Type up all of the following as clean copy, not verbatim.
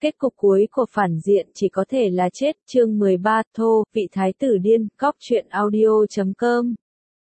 Kết cục cuối của phản diện chỉ có thể là chết. Chương 13, Thô, vị thái tử điên, cóc truyện audio.com.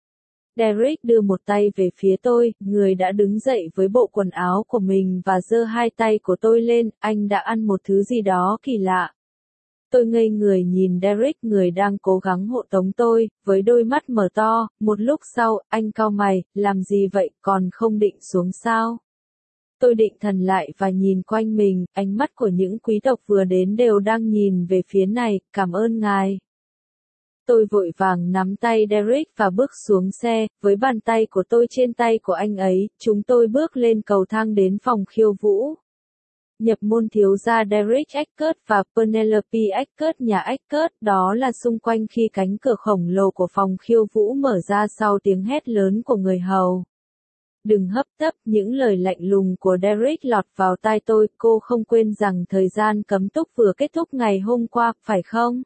Derek đưa một tay về phía tôi, người đã đứng dậy với bộ quần áo của mình và giơ hai tay của tôi lên, anh đã ăn một thứ gì đó kỳ lạ. Tôi ngây người nhìn Derek, người đang cố gắng hộ tống tôi, với đôi mắt mở to. Một lúc sau, anh cau mày, làm gì vậy, còn không định xuống sao? Tôi định thần lại và nhìn quanh mình, ánh mắt của những quý tộc vừa đến đều đang nhìn về phía này, cảm ơn ngài. Tôi vội vàng nắm tay Derek và bước xuống xe, với bàn tay của tôi trên tay của anh ấy, chúng tôi bước lên cầu thang đến phòng khiêu vũ. Nhập môn thiếu gia Derek Eckert và Penelope Eckert nhà Eckert, đó là xung quanh khi cánh cửa khổng lồ của phòng khiêu vũ mở ra sau tiếng hét lớn của người hầu. Đừng hấp tấp, những lời lạnh lùng của Derek lọt vào tai tôi, cô không quên rằng thời gian cấm túc vừa kết thúc ngày hôm qua, phải không?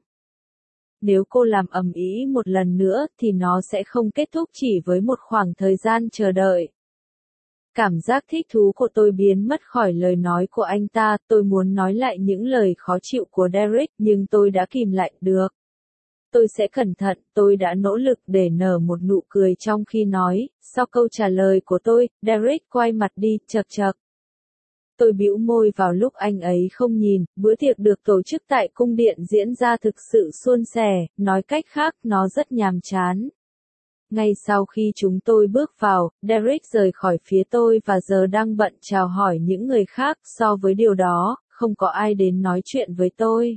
Nếu cô làm ầm ĩ một lần nữa thì nó sẽ không kết thúc chỉ với một khoảng thời gian chờ đợi. Cảm giác thích thú của tôi biến mất khỏi lời nói của anh ta, tôi muốn nói lại những lời khó chịu của Derek nhưng tôi đã kìm lại được. Tôi sẽ cẩn thận, tôi đã nỗ lực để nở một nụ cười trong khi nói, sau câu trả lời của tôi, Derek quay mặt đi, chậc chậc. Tôi bĩu môi vào lúc anh ấy không nhìn, bữa tiệc được tổ chức tại cung điện diễn ra thực sự suôn sẻ, nói cách khác nó rất nhàm chán. Ngay sau khi chúng tôi bước vào, Derek rời khỏi phía tôi và giờ đang bận chào hỏi những người khác, so với điều đó, không có ai đến nói chuyện với tôi.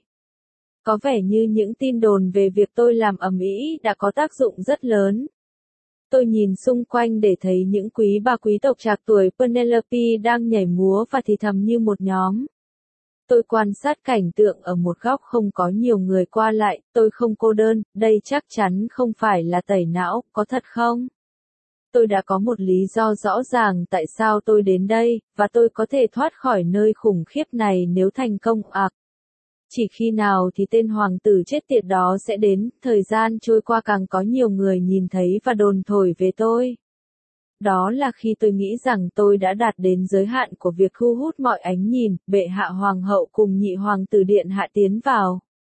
Có vẻ như những tin đồn về việc tôi làm ầm ĩ đã có tác dụng rất lớn. Tôi nhìn xung quanh để thấy những quý bà quý tộc trạc tuổi Penelope đang nhảy múa và thì thầm như một nhóm. Tôi quan sát cảnh tượng ở một góc không có nhiều người qua lại, tôi không cô đơn, đây chắc chắn không phải là tẩy não, có thật không? Tôi đã có một lý do rõ ràng tại sao tôi đến đây, và tôi có thể thoát khỏi nơi khủng khiếp này nếu thành công ạc. Chỉ khi nào thì tên hoàng tử chết tiệt đó sẽ đến, thời gian trôi qua càng có nhiều người nhìn thấy và đồn thổi về tôi. Đó là khi tôi nghĩ rằng tôi đã đạt đến giới hạn của việc thu hút mọi ánh nhìn, bệ hạ hoàng hậu cùng nhị hoàng tử điện hạ tiến vào.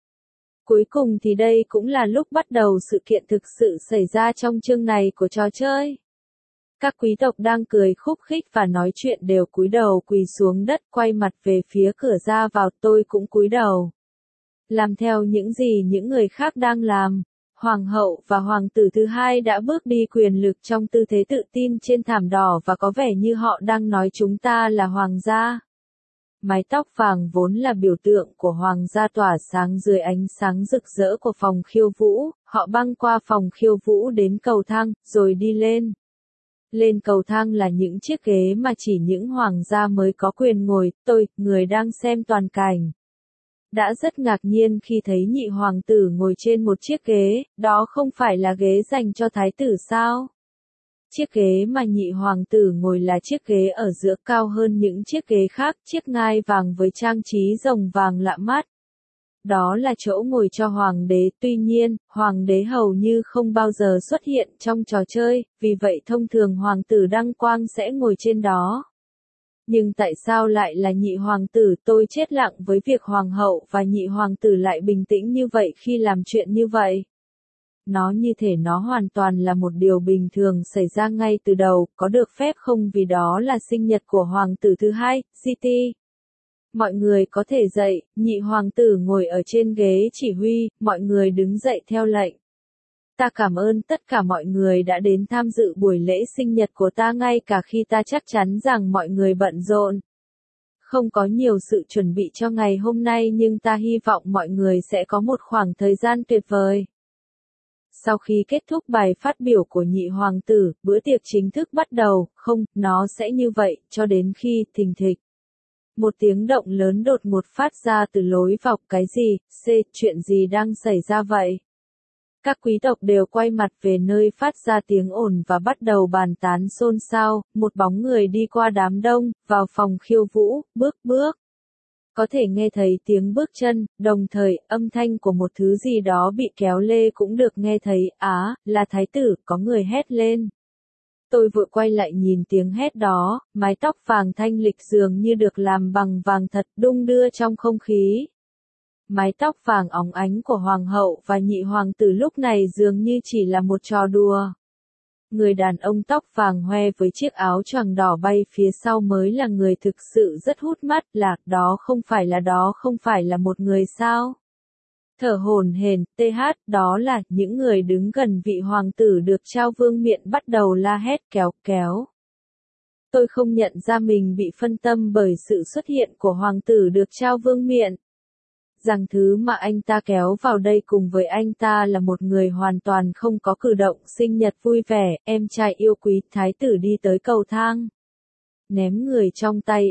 Cuối cùng thì đây cũng là lúc bắt đầu sự kiện thực sự xảy ra trong chương này của trò chơi. Các quý tộc đang cười khúc khích và nói chuyện đều cúi đầu quỳ xuống đất, quay mặt về phía cửa ra vào, tôi cũng cúi đầu. Làm theo những gì những người khác đang làm. Hoàng hậu và hoàng tử thứ hai đã bước đi quyền lực trong tư thế tự tin trên thảm đỏ và có vẻ như họ đang nói chúng ta là hoàng gia. Mái tóc vàng vốn là biểu tượng của hoàng gia tỏa sáng dưới ánh sáng rực rỡ của phòng khiêu vũ, họ băng qua phòng khiêu vũ đến cầu thang, rồi đi lên. Lên cầu thang là những chiếc ghế mà chỉ những hoàng gia mới có quyền ngồi, tôi, người đang xem toàn cảnh. Đã rất ngạc nhiên khi thấy nhị hoàng tử ngồi trên một chiếc ghế, đó không phải là ghế dành cho thái tử sao? Chiếc ghế mà nhị hoàng tử ngồi là chiếc ghế ở giữa cao hơn những chiếc ghế khác, chiếc ngai vàng với trang trí rồng vàng lạ mắt. Đó là chỗ ngồi cho hoàng đế, tuy nhiên, hoàng đế hầu như không bao giờ xuất hiện trong trò chơi, vì vậy thông thường hoàng tử đăng quang sẽ ngồi trên đó. Nhưng tại sao lại là nhị hoàng tử? Tôi chết lặng với việc hoàng hậu và nhị hoàng tử lại bình tĩnh như vậy khi làm chuyện như vậy. Nó như thể nó hoàn toàn là một điều bình thường xảy ra ngay từ đầu, có được phép không vì đó là sinh nhật của hoàng tử thứ hai, GT. Mọi người có thể dậy, nhị hoàng tử ngồi ở trên ghế chỉ huy, mọi người đứng dậy theo lệnh. Ta cảm ơn tất cả mọi người đã đến tham dự buổi lễ sinh nhật của ta ngay cả khi ta chắc chắn rằng mọi người bận rộn. Không có nhiều sự chuẩn bị cho ngày hôm nay nhưng ta hy vọng mọi người sẽ có một khoảng thời gian tuyệt vời. Sau khi kết thúc bài phát biểu của nhị hoàng tử, bữa tiệc chính thức bắt đầu, không, nó sẽ như vậy, cho đến khi, thình thịch. Một tiếng động lớn đột ngột phát ra từ lối vào, cái gì, chuyện gì đang xảy ra vậy? Các quý tộc đều quay mặt về nơi phát ra tiếng ồn và bắt đầu bàn tán xôn xao, một bóng người đi qua đám đông, vào phòng khiêu vũ, bước. Có thể nghe thấy tiếng bước chân, đồng thời, âm thanh của một thứ gì đó bị kéo lê cũng được nghe thấy, là thái tử, có người hét lên. Tôi vội quay lại nhìn tiếng hét đó, mái tóc vàng thanh lịch dường như được làm bằng vàng thật đung đưa trong không khí. Mái tóc vàng óng ánh của hoàng hậu và nhị hoàng tử lúc này dường như chỉ là một trò đùa. Người đàn ông tóc vàng hoe với chiếc áo choàng đỏ bay phía sau mới là người thực sự rất hút mắt, là đó không phải là một người sao? Thở hổn hển, đó là những người đứng gần vị hoàng tử được trao vương miện bắt đầu la hét kéo. Tôi không nhận ra mình bị phân tâm bởi sự xuất hiện của hoàng tử được trao vương miện. Rằng thứ mà anh ta kéo vào đây cùng với anh ta là một người hoàn toàn không có cử động sinh nhật vui vẻ, em trai yêu quý, thái tử đi tới cầu thang. Ném người trong tay,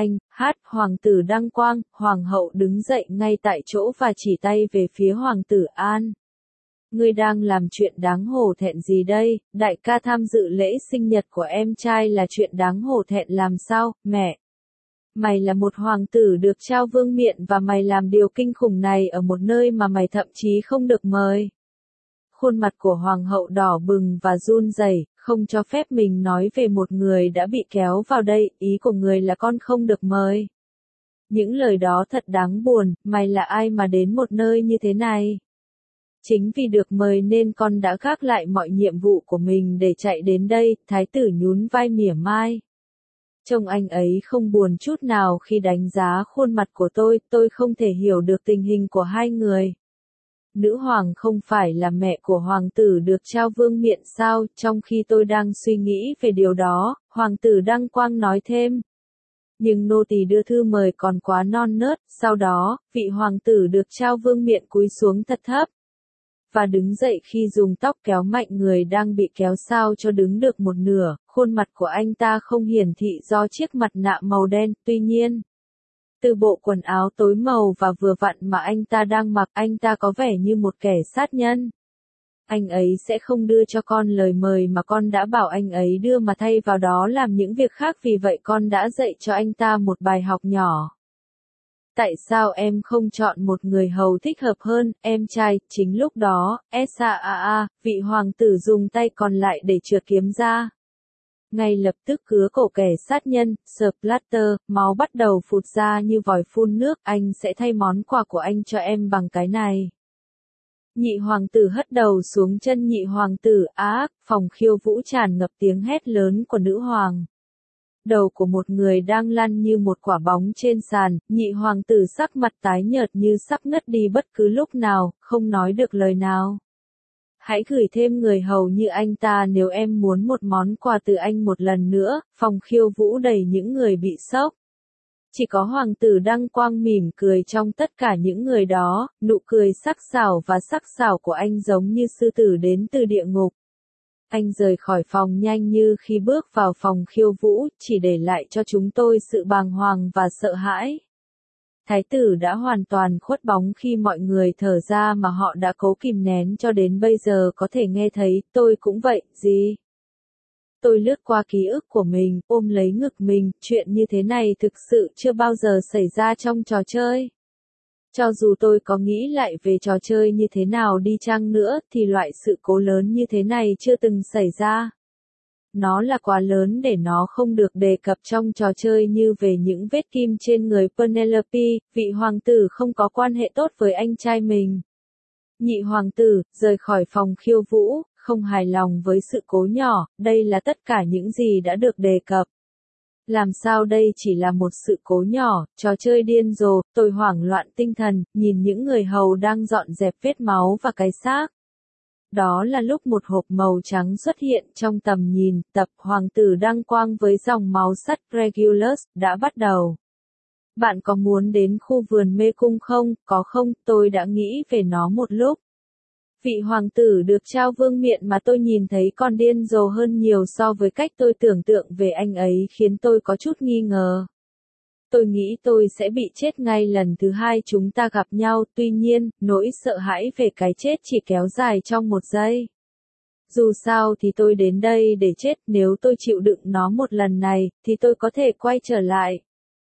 hoàng tử đăng quang, hoàng hậu đứng dậy ngay tại chỗ và chỉ tay về phía hoàng tử An. Ngươi đang làm chuyện đáng hổ thẹn gì đây, đại ca tham dự lễ sinh nhật của em trai là chuyện đáng hổ thẹn làm sao, mẹ? Mày là một hoàng tử được trao vương miện và mày làm điều kinh khủng này ở một nơi mà mày thậm chí không được mời. Khuôn mặt của hoàng hậu đỏ bừng và run rẩy, không cho phép mình nói về một người đã bị kéo vào đây, ý của người là con không được mời. Những lời đó thật đáng buồn, mày là ai mà đến một nơi như thế này? Chính vì được mời nên con đã gác lại mọi nhiệm vụ của mình để chạy đến đây, thái tử nhún vai mỉa mai. Trông anh ấy không buồn chút nào khi đánh giá khuôn mặt của tôi không thể hiểu được tình hình của hai người. Nữ hoàng không phải là mẹ của hoàng tử được trao vương miện sao? Trong khi tôi đang suy nghĩ về điều đó, hoàng tử Đăng Quang nói thêm. Nhưng nô tỳ đưa thư mời còn quá non nớt, sau đó, vị hoàng tử được trao vương miện cúi xuống thật thấp. Và đứng dậy khi dùng tóc kéo mạnh người đang bị kéo sao cho đứng được một nửa, khuôn mặt của anh ta không hiển thị do chiếc mặt nạ màu đen, tuy nhiên. Từ bộ quần áo tối màu và vừa vặn mà anh ta đang mặc, anh ta có vẻ như một kẻ sát nhân. Anh ấy sẽ không đưa cho con lời mời mà con đã bảo anh ấy đưa mà thay vào đó làm những việc khác, vì vậy con đã dạy cho anh ta một bài học nhỏ. Tại sao em không chọn một người hầu thích hợp hơn, em trai? Chính lúc đó, vị hoàng tử dùng tay còn lại để chừa kiếm ra. Ngay lập tức cứa cổ kẻ sát nhân, splatter, máu bắt đầu phụt ra như vòi phun nước, anh sẽ thay món quà của anh cho em bằng cái này. Nhị hoàng tử hất đầu xuống chân nhị hoàng tử, phòng khiêu vũ tràn ngập tiếng hét lớn của nữ hoàng. Đầu của một người đang lăn như một quả bóng trên sàn, nhị hoàng tử sắc mặt tái nhợt như sắp ngất đi bất cứ lúc nào, không nói được lời nào. Hãy gửi thêm người hầu như anh ta nếu em muốn một món quà từ anh một lần nữa, phòng khiêu vũ đầy những người bị sốc. Chỉ có hoàng tử Đăng Quang mỉm cười trong tất cả những người đó, nụ cười sắc sảo của anh giống như sư tử đến từ địa ngục. Anh rời khỏi phòng nhanh như khi bước vào phòng khiêu vũ, chỉ để lại cho chúng tôi sự bàng hoàng và sợ hãi. Thái tử đã hoàn toàn khuất bóng khi mọi người thở ra mà họ đã cố kìm nén cho đến bây giờ có thể nghe thấy, tôi cũng vậy, gì? Tôi lướt qua ký ức của mình, ôm lấy ngực mình, chuyện như thế này thực sự chưa bao giờ xảy ra trong trò chơi. Cho dù tôi có nghĩ lại về trò chơi như thế nào đi chăng nữa, thì loại sự cố lớn như thế này chưa từng xảy ra. Nó là quá lớn để nó không được đề cập trong trò chơi, như về những vết kim trên người Penelope, vị hoàng tử không có quan hệ tốt với anh trai mình. Nhị hoàng tử, rời khỏi phòng khiêu vũ, không hài lòng với sự cố nhỏ, đây là tất cả những gì đã được đề cập. Làm sao đây chỉ là một sự cố nhỏ, trò chơi điên rồ, tôi hoảng loạn tinh thần, nhìn những người hầu đang dọn dẹp vết máu và cái xác. Đó là lúc một hộp màu trắng xuất hiện trong tầm nhìn, tập Hoàng tử Đăng Quang với dòng máu sắt Regulus, đã bắt đầu. Bạn có muốn đến khu vườn mê cung không? Có không? Tôi đã nghĩ về nó một lúc. Vị hoàng tử được trao vương miện mà tôi nhìn thấy còn điên rồ hơn nhiều so với cách tôi tưởng tượng về anh ấy, khiến tôi có chút nghi ngờ. Tôi nghĩ tôi sẽ bị chết ngay lần thứ hai chúng ta gặp nhau, tuy nhiên, nỗi sợ hãi về cái chết chỉ kéo dài trong một giây. Dù sao thì tôi đến đây để chết, nếu tôi chịu đựng nó một lần này, thì tôi có thể quay trở lại.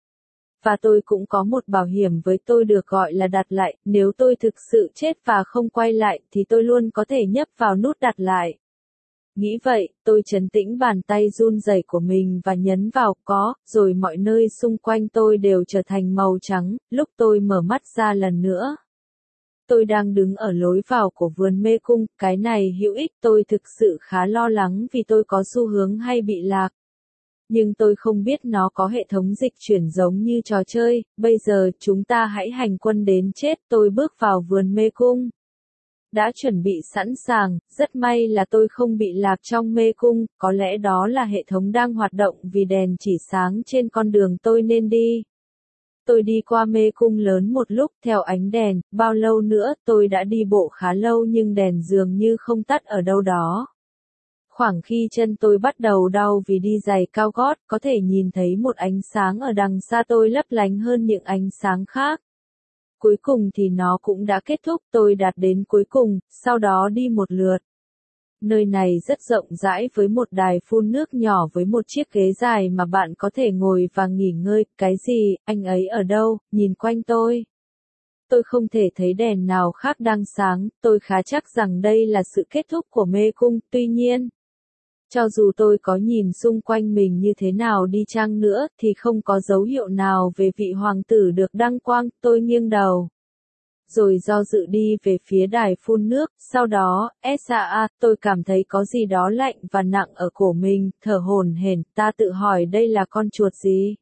Và tôi cũng có một bảo hiểm với tôi được gọi là đặt lại, nếu tôi thực sự chết và không quay lại, thì tôi luôn có thể nhấp vào nút đặt lại. nghĩ vậy, tôi trấn tĩnh bàn tay run rẩy của mình và nhấn vào có, rồi mọi nơi xung quanh tôi đều trở thành màu trắng, lúc tôi mở mắt ra lần nữa. Tôi đang đứng ở lối vào của vườn mê cung, cái này hữu ích, tôi thực sự khá lo lắng vì tôi có xu hướng hay bị lạc. Nhưng tôi không biết nó có hệ thống dịch chuyển giống như trò chơi, bây giờ chúng ta hãy hành quân đến chết, tôi bước vào vườn mê cung. Đã chuẩn bị sẵn sàng, rất may là tôi không bị lạc trong mê cung, có lẽ đó là hệ thống đang hoạt động vì đèn chỉ sáng trên con đường tôi nên đi. Tôi đi qua mê cung lớn một lúc theo ánh đèn, bao lâu nữa tôi đã đi bộ khá lâu nhưng đèn dường như không tắt ở đâu đó. Khoảng khi chân tôi bắt đầu đau vì đi giày cao gót, có thể nhìn thấy một ánh sáng ở đằng xa tôi lấp lánh hơn những ánh sáng khác. Cuối cùng thì nó cũng đã kết thúc, tôi đạt đến cuối cùng, sau đó đi một lượt. Nơi này rất rộng rãi với một đài phun nước nhỏ với một chiếc ghế dài mà bạn có thể ngồi và nghỉ ngơi. Cái gì, anh ấy ở đâu, nhìn quanh tôi. Tôi không thể thấy đèn nào khác đang sáng, tôi khá chắc rằng đây là sự kết thúc của mê cung, tuy nhiên. Cho dù tôi có nhìn xung quanh mình như thế nào đi chăng nữa, thì không có dấu hiệu nào về vị hoàng tử được đăng quang, tôi nghiêng đầu. Rồi do dự đi về phía đài phun nước, sau đó, tôi cảm thấy có gì đó lạnh và nặng ở cổ mình, thở hổn hển, ta tự hỏi đây là con chuột gì?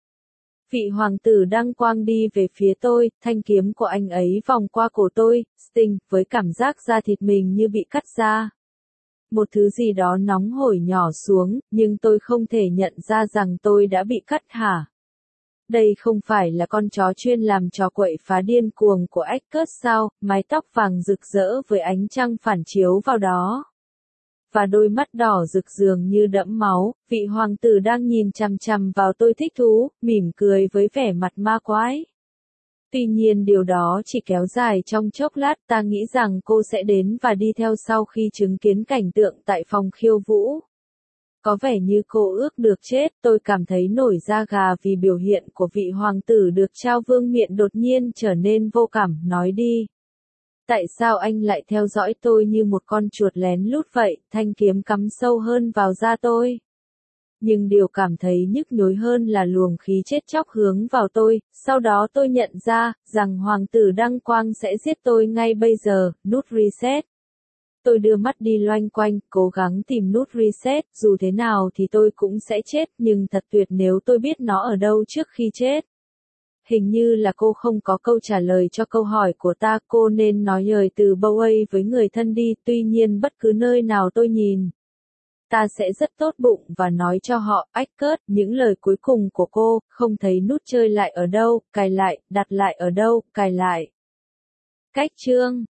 Vị hoàng tử đăng quang đi về phía tôi, thanh kiếm của anh ấy vòng qua cổ tôi, sting, với cảm giác da thịt mình như bị cắt ra. Một thứ gì đó nóng hổi nhỏ xuống, nhưng tôi không thể nhận ra rằng tôi đã bị cắt hả? Đây không phải là con chó chuyên làm trò quậy phá điên cuồng của Eckert sao, mái tóc vàng rực rỡ với ánh trăng phản chiếu vào đó. Và đôi mắt đỏ rực dường như đẫm máu, vị hoàng tử đang nhìn chằm chằm vào tôi thích thú, mỉm cười với vẻ mặt ma quái. Tuy nhiên điều đó chỉ kéo dài trong chốc lát, ta nghĩ rằng cô sẽ đến và đi theo sau khi chứng kiến cảnh tượng tại phòng khiêu vũ. Có vẻ như cô ước được chết, tôi cảm thấy nổi da gà vì biểu hiện của vị hoàng tử được trao vương miện đột nhiên trở nên vô cảm, nói đi. Tại sao anh lại theo dõi tôi như một con chuột lén lút vậy, thanh kiếm cắm sâu hơn vào da tôi. Nhưng điều cảm thấy nhức nhối hơn là luồng khí chết chóc hướng vào tôi, sau đó tôi nhận ra, rằng hoàng tử đăng quang sẽ giết tôi ngay bây giờ, nút reset. Tôi đưa mắt đi loanh quanh, cố gắng tìm nút reset, dù thế nào thì tôi cũng sẽ chết, nhưng thật tuyệt nếu tôi biết nó ở đâu trước khi chết. Hình như là cô không có câu trả lời cho câu hỏi của ta, cô nên nói lời từ Bowie với người thân đi, tuy nhiên bất cứ nơi nào tôi nhìn. Ta sẽ rất tốt bụng và nói cho họ, Eckert, những lời cuối cùng của cô, không thấy nút chơi lại ở đâu, cài lại, đặt lại ở đâu, cài lại. Cách chương